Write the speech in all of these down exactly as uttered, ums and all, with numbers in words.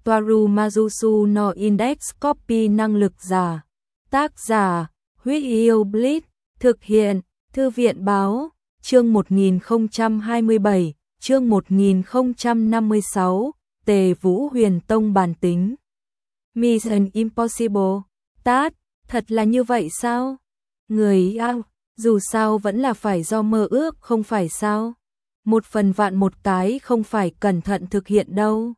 Toaru Majusu no Index Copy năng lực giả. Tác giả, Huyết Yêu Blitz, thực hiện, Thư viện Báo, chương một nghìn không trăm hai mươi bảy, chương một nghìn không trăm năm mươi sáu, Tề Vũ Huyền Tông bản tính. Mission Impossible, tát, thật là như vậy sao? Người ao, dù sao vẫn là phải do mơ ước không phải sao? Một phần vạn một cái không phải cẩn thận thực hiện đâu.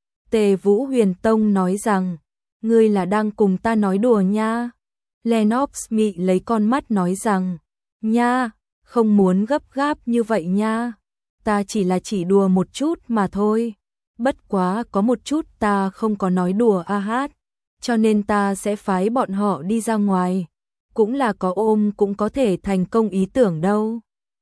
Tề Vũ Huyền Tông nói rằng, ngươi là đang cùng ta nói đùa nha. Lennox mị lấy con mắt nói rằng, nha, không muốn gấp gáp như vậy nha. Ta chỉ là chỉ đùa một chút mà thôi. Bất quá có một chút ta không có nói đùa a hát, cho nên ta sẽ phái bọn họ đi ra ngoài. Cũng là có ôm cũng có thể thành công ý tưởng đâu.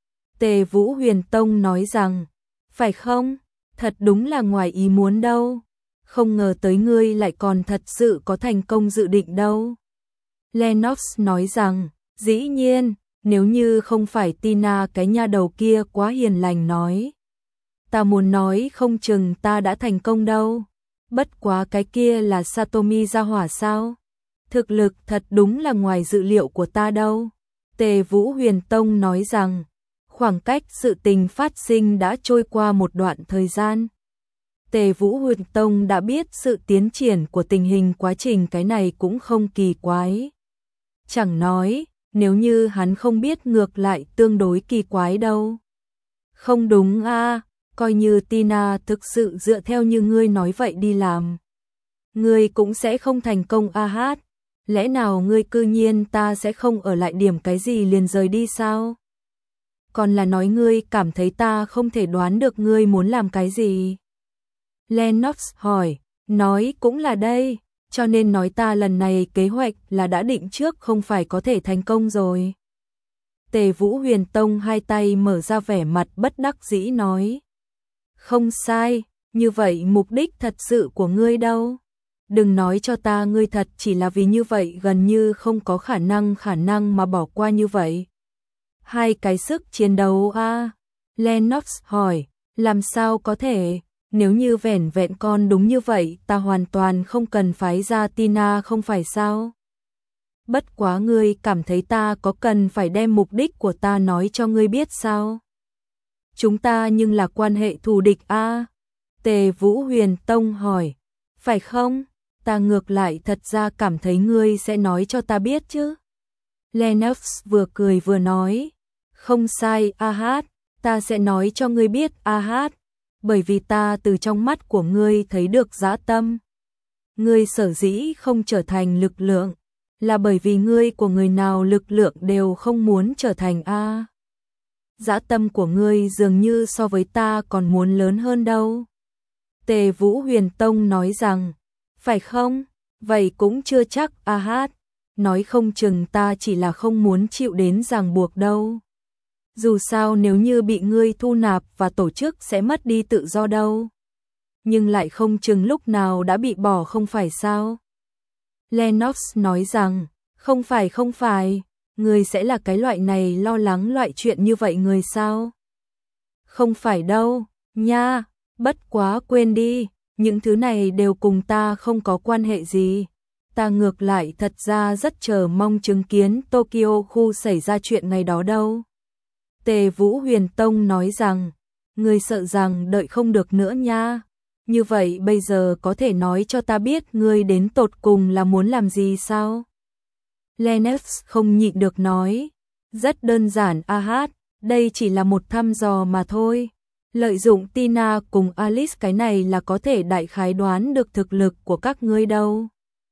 Tề Vũ Huyền Tông nói rằng, phải không? Thật đúng là ngoài ý muốn đâu. Không ngờ tới ngươi lại còn thật sự có thành công dự định đâu. Lennox nói rằng, dĩ nhiên, nếu như không phải Tina cái nha đầu kia quá hiền lành nói. Ta muốn nói không chừng ta đã thành công đâu. Bất quá cái kia là Satomi gia hỏa sao? Thực lực thật đúng là ngoài dự liệu của ta đâu. Tề Vũ Huyền Tông nói rằng, khoảng cách sự tình phát sinh đã trôi qua một đoạn thời gian. Tề Vũ Huyền Tông đã biết sự tiến triển của tình hình quá trình cái này cũng không kỳ quái. Chẳng nói, nếu như hắn không biết ngược lại tương đối kỳ quái đâu. Không đúng a, coi như Tina thực sự dựa theo như ngươi nói vậy đi làm. Ngươi cũng sẽ không thành công a hát. Lẽ nào ngươi cư nhiên ta sẽ không ở lại điểm cái gì liền rời đi sao? Còn là nói ngươi cảm thấy ta không thể đoán được ngươi muốn làm cái gì? Lennox hỏi, nói cũng là đây, cho nên nói ta lần này kế hoạch là đã định trước không phải có thể thành công rồi. Tề Vũ Huyền Tông hai tay mở ra vẻ mặt bất đắc dĩ nói. Không sai, như vậy mục đích thật sự của ngươi đâu? Đừng nói cho ta ngươi thật chỉ là vì như vậy gần như không có khả năng khả năng mà bỏ qua như vậy. Hai cái sức chiến đấu a à? Lennox hỏi, làm sao có thể, nếu như vẻn vẹn con đúng như vậy ta hoàn toàn không cần phái ra Tina không phải sao? Bất quá ngươi cảm thấy ta có cần phải đem mục đích của ta nói cho ngươi biết sao? Chúng ta nhưng là quan hệ thù địch a à? Tề Vũ Huyền Tông hỏi, phải không? Ta ngược lại thật ra cảm thấy ngươi sẽ nói cho ta biết chứ. Lennox vừa cười vừa nói, không sai a hát, ta sẽ nói cho ngươi biết a hát, bởi vì ta từ trong mắt của ngươi thấy được dã tâm. Ngươi sở dĩ không trở thành lực lượng, là bởi vì ngươi của người nào lực lượng đều không muốn trở thành a. Dã tâm của ngươi dường như so với ta còn muốn lớn hơn đâu. Tề Vũ Huyền Tông nói rằng, phải không? Vậy cũng chưa chắc a hát, nói không chừng ta chỉ là không muốn chịu đến ràng buộc đâu. Dù sao nếu như bị ngươi thu nạp và tổ chức sẽ mất đi tự do đâu. Nhưng lại không chừng lúc nào đã bị bỏ không phải sao? Lennox nói rằng, không phải không phải, ngươi sẽ là cái loại này lo lắng loại chuyện như vậy người sao? Không phải đâu, nha, bất quá quên đi, những thứ này đều cùng ta không có quan hệ gì. Ta ngược lại thật ra rất chờ mong chứng kiến Tokyo khu xảy ra chuyện ngày đó đâu. Tề Vũ Huyền Tông nói rằng, ngươi sợ rằng đợi không được nữa nha. Như vậy bây giờ có thể nói cho ta biết ngươi đến tột cùng là muốn làm gì sao? Lennox không nhịn được nói, rất đơn giản a hát, đây chỉ là một thăm dò mà thôi. Lợi dụng Tina cùng Alice cái này là có thể đại khái đoán được thực lực của các ngươi đâu.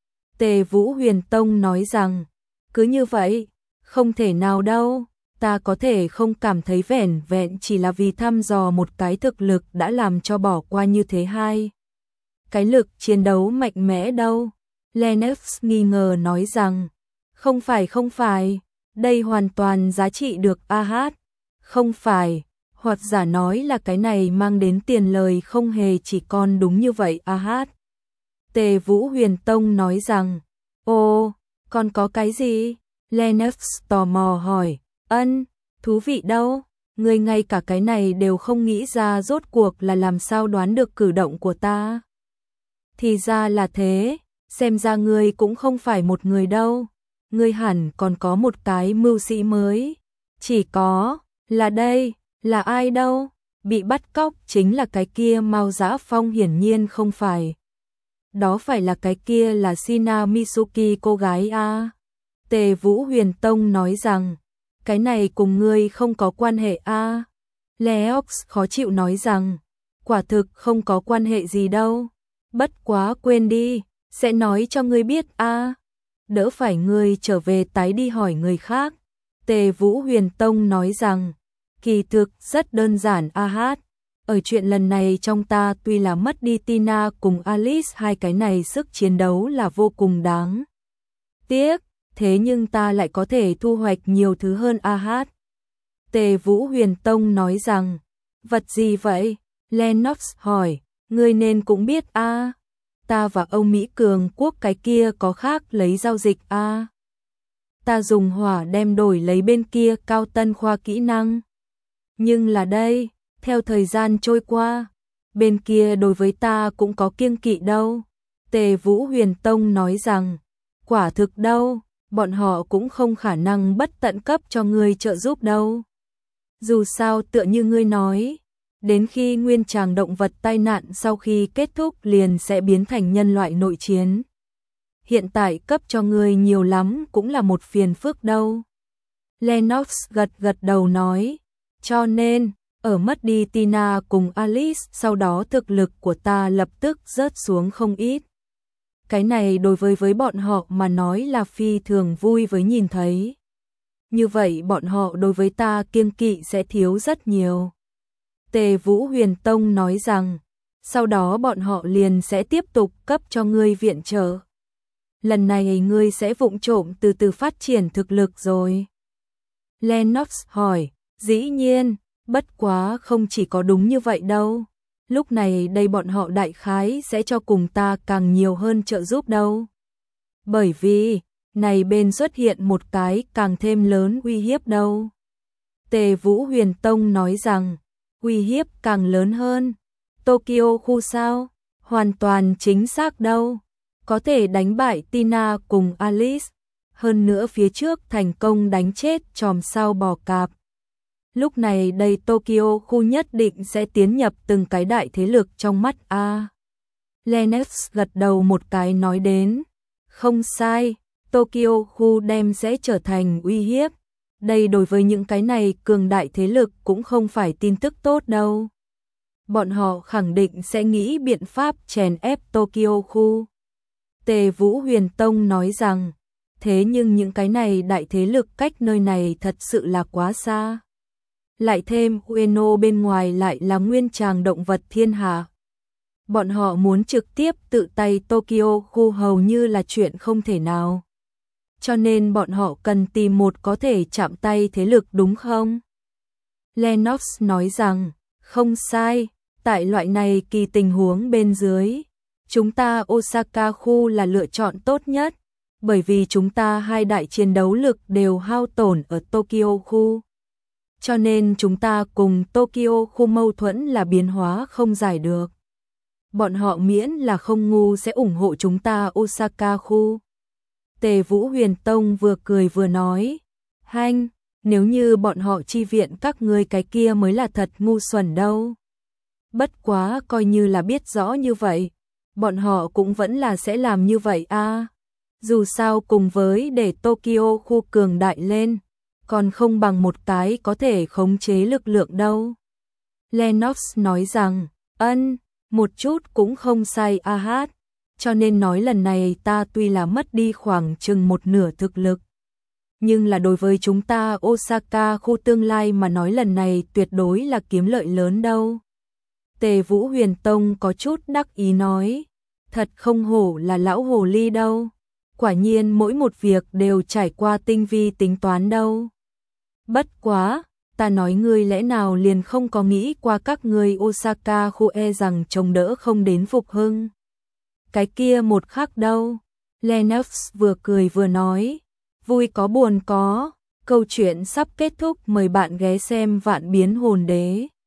Tề Vũ Huyền Tông nói rằng, cứ như vậy, không thể nào đâu, ta có thể không cảm thấy vẻn vẹn chỉ là vì thăm dò một cái thực lực đã làm cho bỏ qua như thế hai. Cái lực chiến đấu mạnh mẽ đâu. Lennox nghi ngờ nói rằng, không phải không phải, đây hoàn toàn giá trị được a hát, không phải. Hoặc giả nói là cái này mang đến tiền lời không hề chỉ còn đúng như vậy a hát. Tề Vũ Huyền Tông nói rằng, ồ, còn có cái gì? Lennox tò mò hỏi, ân, thú vị đâu, ngươi ngay cả cái này đều không nghĩ ra rốt cuộc là làm sao đoán được cử động của ta. Thì ra là thế, xem ra ngươi cũng không phải một người đâu. Ngươi hẳn còn có một cái mưu sĩ mới. Chỉ có, là đây, là ai đâu? Bị bắt cóc chính là cái kia Mao Dã Phong hiển nhiên không phải. Đó phải là cái kia là Shina Mitsuki cô gái a. Tề Vũ Huyền Tông nói rằng, cái này cùng ngươi không có quan hệ a. Leox khó chịu nói rằng, quả thực không có quan hệ gì đâu. Bất quá quên đi, sẽ nói cho ngươi biết a. Đỡ phải ngươi trở về tái đi hỏi người khác. Tề Vũ Huyền Tông nói rằng, kỳ thực rất đơn giản a hát. Ở chuyện lần này trong ta tuy là mất đi Tina cùng Alice, hai cái này sức chiến đấu là vô cùng đáng tiếc, thế nhưng ta lại có thể thu hoạch nhiều thứ hơn a hát. Tề Vũ Huyền Tông nói rằng, vật gì vậy? Lennox hỏi, ngươi nên cũng biết a. Ta và ông Mỹ Cường Quốc cái kia có khác lấy giao dịch a. Ta dùng hỏa đem đổi lấy bên kia cao tân khoa kỹ năng. Nhưng là đây, theo thời gian trôi qua, bên kia đối với ta cũng có kiêng kỵ đâu. Tề Vũ Huyền Tông nói rằng, quả thực đâu, bọn họ cũng không khả năng bất tận cấp cho ngươi trợ giúp đâu. Dù sao tựa như ngươi nói, đến khi nguyên tràng động vật tai nạn sau khi kết thúc liền sẽ biến thành nhân loại nội chiến. Hiện tại cấp cho ngươi nhiều lắm cũng là một phiền phức đâu. Lennox gật gật đầu nói, cho nên, ở mất đi Tina cùng Alice sau đó thực lực của ta lập tức rớt xuống không ít. Cái này đối với với bọn họ mà nói là phi thường vui với nhìn thấy. Như vậy bọn họ đối với ta kiêng kỵ sẽ thiếu rất nhiều. Tề Vũ Huyền Tông nói rằng, sau đó bọn họ liền sẽ tiếp tục cấp cho ngươi viện trợ. Lần này ngươi sẽ vụng trộm từ từ phát triển thực lực rồi. Lennox hỏi, dĩ nhiên, bất quá không chỉ có đúng như vậy đâu. Lúc này đây bọn họ đại khái sẽ cho cùng ta càng nhiều hơn trợ giúp đâu. Bởi vì, này bên xuất hiện một cái càng thêm lớn uy hiếp đâu. Tề Vũ Huyền Tông nói rằng, uy hiếp càng lớn hơn. Tokyo khu sao? Hoàn toàn chính xác đâu. Có thể đánh bại Tina cùng Alice. Hơn nữa phía trước thành công đánh chết chòm sao bò cạp. Lúc này đây Tokyo khu nhất định sẽ tiến nhập từng cái đại thế lực trong mắt a. Lennox gật đầu một cái nói đến, không sai, Tokyo khu đem sẽ trở thành uy hiếp. Đây đối với những cái này cường đại thế lực cũng không phải tin tức tốt đâu. Bọn họ khẳng định sẽ nghĩ biện pháp chèn ép Tokyo khu. Tề Vũ Huyền Tông nói rằng, thế nhưng những cái này đại thế lực cách nơi này thật sự là quá xa. Lại thêm Ueno bên ngoài lại là nguyên tràng động vật thiên hạ. Bọn họ muốn trực tiếp tự tay Tokyo khu hầu như là chuyện không thể nào. Cho nên bọn họ cần tìm một có thể chạm tay thế lực đúng không? Lennox nói rằng, không sai, tại loại này kỳ tình huống bên dưới, chúng ta Osaka khu là lựa chọn tốt nhất, bởi vì chúng ta hai đại chiến đấu lực đều hao tổn ở Tokyo khu. Cho nên chúng ta cùng Tokyo khu mâu thuẫn là biến hóa không giải được. Bọn họ miễn là không ngu sẽ ủng hộ chúng ta Osaka khu. Tề Vũ Huyền Tông vừa cười vừa nói, hanh, nếu như bọn họ chi viện các ngươi cái kia mới là thật ngu xuẩn đâu. Bất quá coi như là biết rõ như vậy, bọn họ cũng vẫn là sẽ làm như vậy a. Dù sao cùng với để Tokyo khu cường đại lên, còn không bằng một cái có thể khống chế lực lượng đâu. Lennox nói rằng, ân, một chút cũng không sai a hát. Cho nên nói lần này ta tuy là mất đi khoảng chừng một nửa thực lực. Nhưng là đối với chúng ta Osaka khu tương lai mà nói lần này tuyệt đối là kiếm lợi lớn đâu. Tề Vũ Huyền Tông có chút đắc ý nói, thật không hổ là lão hồ ly đâu. Quả nhiên mỗi một việc đều trải qua tinh vi tính toán đâu. Bất quá, ta nói ngươi lẽ nào liền không có nghĩ qua các ngươi Osaka khu e rằng chống đỡ không đến phục hưng. Cái kia một khắc đâu. Lennox vừa cười vừa nói, vui có buồn có, câu chuyện sắp kết thúc, mời bạn ghé xem Vạn Biến Hồn Đế.